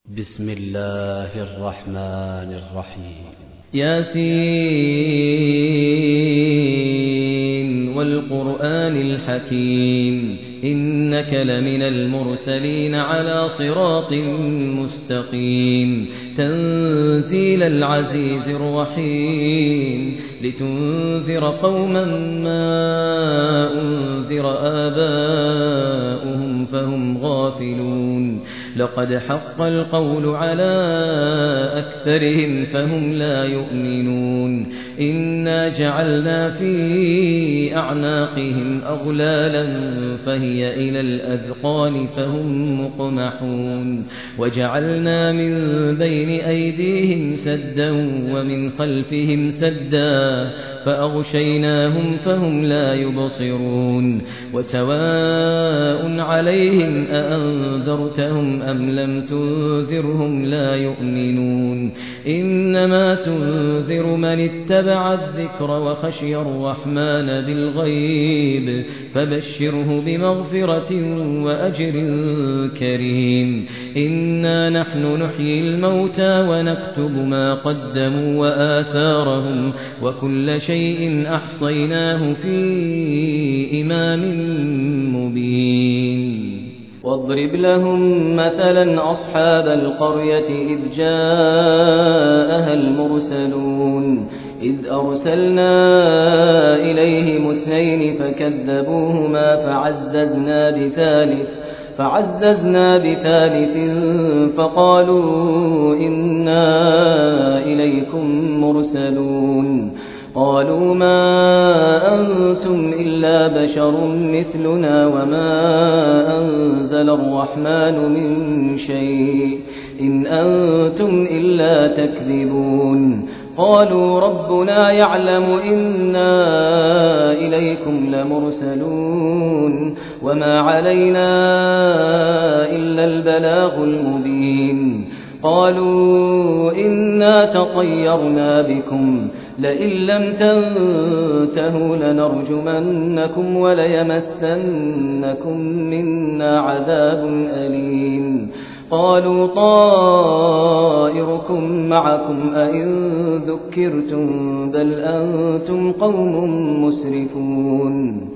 بسم الله الرحمن الرحيم ياسين والقرآن الحكيم إنك لمن المرسلين على صراط مستقيم تنزيل العزيز الرحيم لتنذر قوما ما أنذر آباؤهم فهم غافلون لقد حق القول على أكثرهم فهم لا يؤمنون إنا جعلنا في أعناقهم أغلالا فهي إلى الأذقان فهم مقمحون وجعلنا من بين أيديهم سدا ومن خلفهم سدا فأغشيناهم فهم لا يبصرون وسواء عليهم أأنذرتهم أم لم تنذرهم لا يؤمنون إنما تنذر من اتبع الذكر وخشي الرحمن بالغيب فبشره بمغفرة وأجر كريم إنا نحن نحيي الموتى ونكتب ما قدموا وآثارهم وكل شيء أحصيناه في إمام مبين واضرب لهم مثلا أصحاب القرية إذ جاءها المرسلون إذ أرسلنا إليهم اثنين فكذبوهما فعززنا بثالث فقالوا إنا إليكم مرسلون قالوا ما أنتم إلا بشر مثلنا وما أنزل الرحمن من شيء إن أنتم إلا تكذبون قالوا ربنا يعلم إنا إليكم لمرسلون وما علينا إلا البلاغ المبين قالوا إنا تطيرنا بكم لئن لم تنتهوا لنرجمنكم وليمسنكم منا عذاب أليم قالوا طائركم معكم أئن ذكرتم بل أنتم قوم مسرفون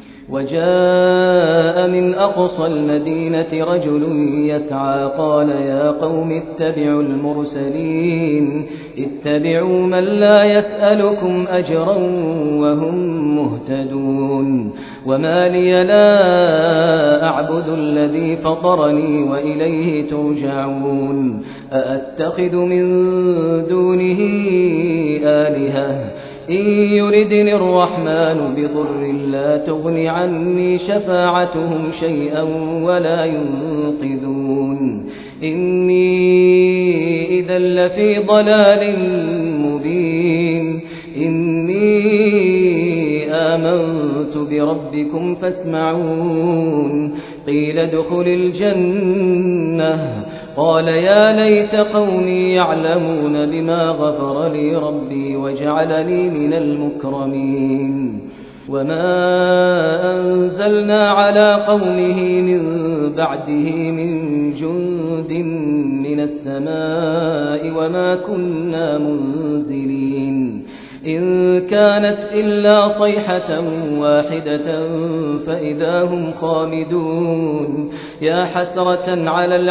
وجاء من أقصى المدينة رجل يسعى قال يا قوم اتبعوا المرسلين اتبعوا من لا يسألكم أجرا وهم مهتدون وما لي لا أعبد الذي فطرني وإليه ترجعون أأتخذ من دونه آلهة إن يردني الرحمن بضر لا تغن عني شفاعتهم شيئا ولا ينقذون إني إذا لفي ضلال مبين إني آمنت بربكم فاسمعون قيل ادخل الجنة قال يا ليت قومي يعلمون بما غفر لي ربي وجعلني من المكرمين وما أنزلنا على قومه من بعده من جند من السماء وما كنا منزلين إن كانت إلا صيحة واحدة فإذا هم خامدون يا حسرة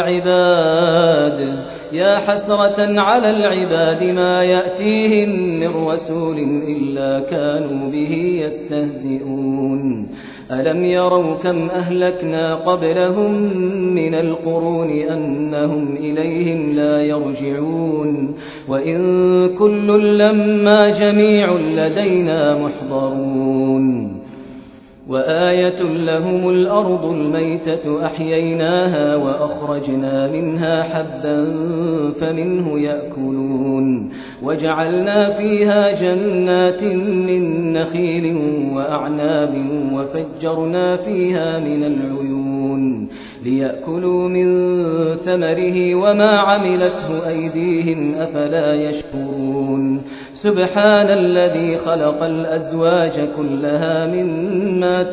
على العباد ما يأتيهم من رسول إلا كانوا به يستهزئون ألم يروا كم أهلكنا قبلهم من القرون أنهم إليهم لا يرجعون وإن كل لما جميع لدينا محضرون وآية لهم الأرض الميتة أحييناها وأخرجنا منها حبا فمنه يأكلون وجعلنا فيها جنات من نخيل وأعناب وفجرنا فيها من العيون ليأكلوا من ثمره وما عملته أيديهم أفلا يشكرون سبحان الذي خلق الأزواج كلها مما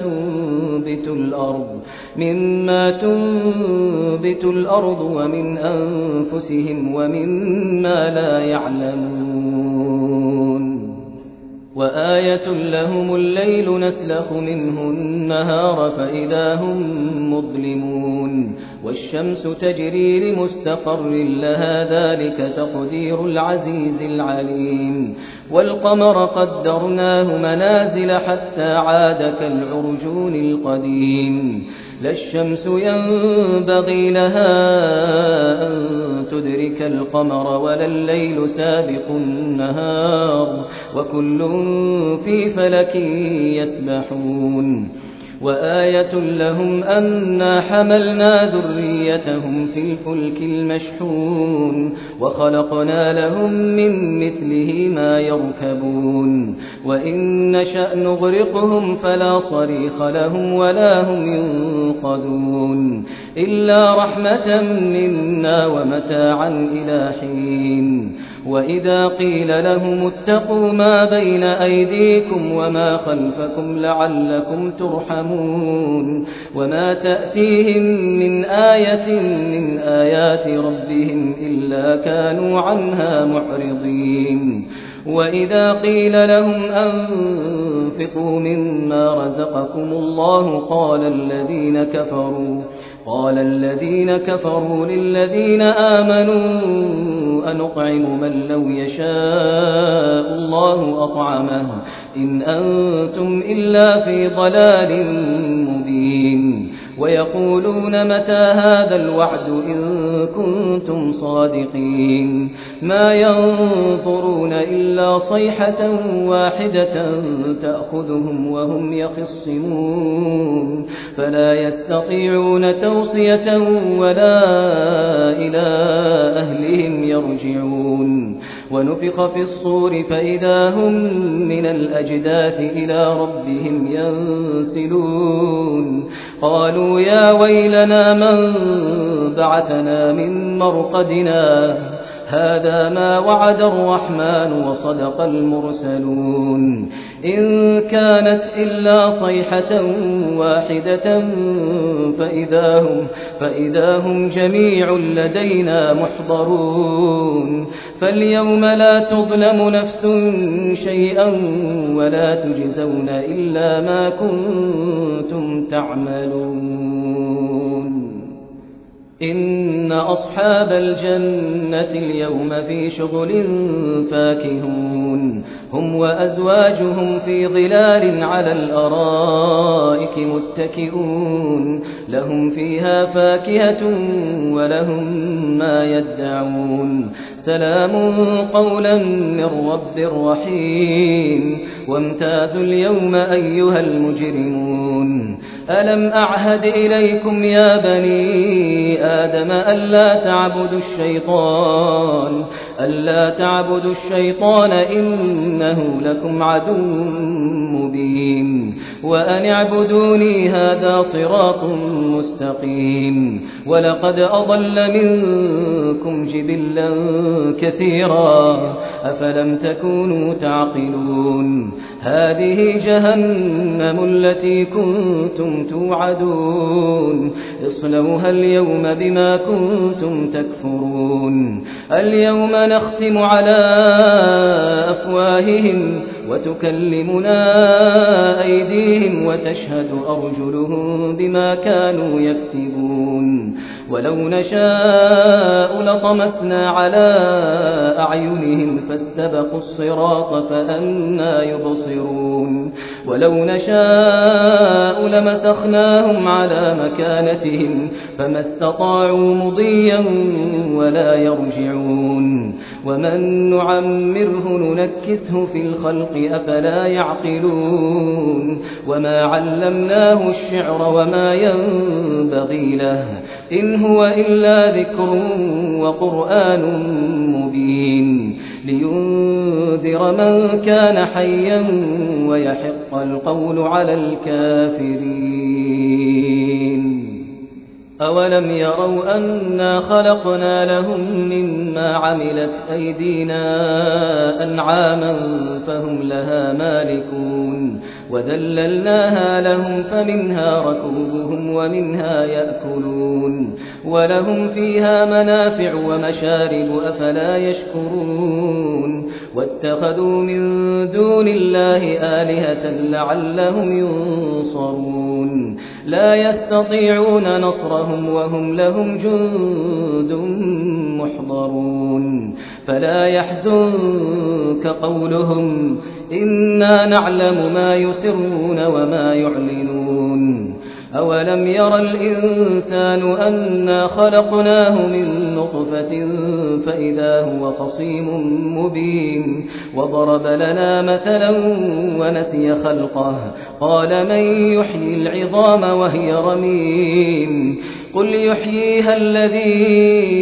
تنبت الأرض ومن أنفسهم ومما لا يعلمون وآية لهم الليل نسلخ منه النهار فإذا هم مظلمون والشمس تجري لمستقر لها ذلك تقدير العزيز العليم والقمر قدرناه منازل حتى عاد كالعرجون القديم لا الشمس ينبغي لها أن تدرك القمر ولا الليل سابق النهار وكل في فلك يسبحون وآية لهم أنا حملنا ذريتهم في الفلك المشحون وخلقنا لهم من مثله ما يركبون وإن نشأ نغرقهم فلا صريخ لهم ولا هم ينقذون إلا رحمة منا ومتاعا إلى حين وإذا قيل لهم اتقوا ما بين أيديكم وما خلفكم لعلكم ترحمون وما تأتيهم من آية من آيات ربهم إلا كانوا عنها معرضين وإذا قيل لهم أنفقوا مما رزقكم الله قال الذين كفروا للذين آمنوا أنطعم من لو يشاء الله أطعمه إن أنتم إلا في ضلال مبين ويقولون متى هذا الوعد إن كنتم صادقين ما ينظرون إلا صيحة واحدة تأخذهم وهم يخصمون فلا يستطيعون توصية ولا إلى أهلهم يرجعون ونفخ في الصور فإذا هم من الأجداث إلى ربهم ينسلون قالوا يا ويلنا من بعثنا من مرقدنا هذا ما وعد الرحمن وصدق المرسلون إن كانت إلا صيحة واحدة فإذا هم جميع لدينا محضرون فاليوم لا تظلم نفس شيئا ولا تجزون إلا ما كنتم تعملون إن أصحاب الجنة اليوم في شغل فاكهون هم وأزواجهم في ظلال على الأرائك متكئون لهم فيها فاكهة ولهم ما يدعون سلام قولا من رب رحيم وامتازوا اليوم أيها المجرمون ألم أعهد إليكم يا بني آدم ألا تعبدوا الشيطان إنه لكم عدو مبين وأن اعبدوني هذا صراط مستقيم ولقد أضل منكم جبلا كثيرا أفلم تكونوا تعقلون هذه جهنم التي كنتم توعدون اصلوها اليوم بما كنتم تكفرون اليوم نختم على أفواههم وتكلمنا أيديهم وتشهد أرجلهم بما كانوا يكسبون ولو نشاء لطمسنا على أعينهم فاستبقوا الصراط فأنى يبصرون ولو نشاء لمسخناهم على مكانتهم فما استطاعوا مضيا ولا يرجعون ومن نعمره ننكسه في الخلق أفلا يعقلون وما علمناه الشعر وما ينبغي له إن هو إلا ذكر وقرآن مبين لينذر من كان حيا ويحق القول على الكافرين أولم يروا أنا خلقنا لهم مما عملت أيدينا أنعاما فهم لها مالكون وذللناها لهم فمنها ركوبهم ومنها يأكلون ولهم فيها منافع ومشارب أفلا يشكرون واتخذوا من دون الله آلهة لعلهم ينصرون لا يستطيعون نصرهم وهم لهم جند محضرون فلا يحزنك قولهم إنا نعلم ما يسرون وما يعلنون أولم ير الإنسان أنا خلقناه من نطفة فإذا هو خصيم مبين وضرب لنا مثلا ونسي خلقه قال من يحيي العظام وهي رميم قل يحييها الذي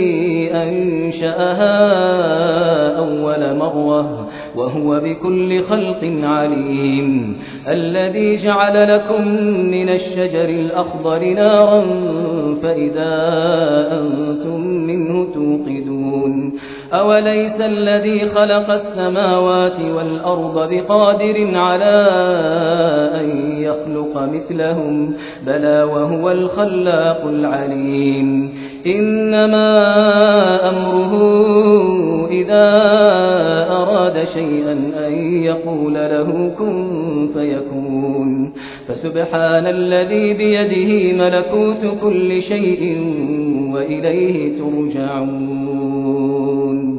أنشأها أول مرة وهو بكل خلق عليم الذي جعل لكم من الشجر الأخضر نارا فإذا أنتم منه توقدون أوليس الذي خلق السماوات والأرض بقادر على أن يخلق مثلهم بلى وهو الخلاق العليم إنما أمره إذا أراد شيئا أن يقول له كن فيكون فسبحان الذي بيده ملكوت كل شيء وإليه ترجعون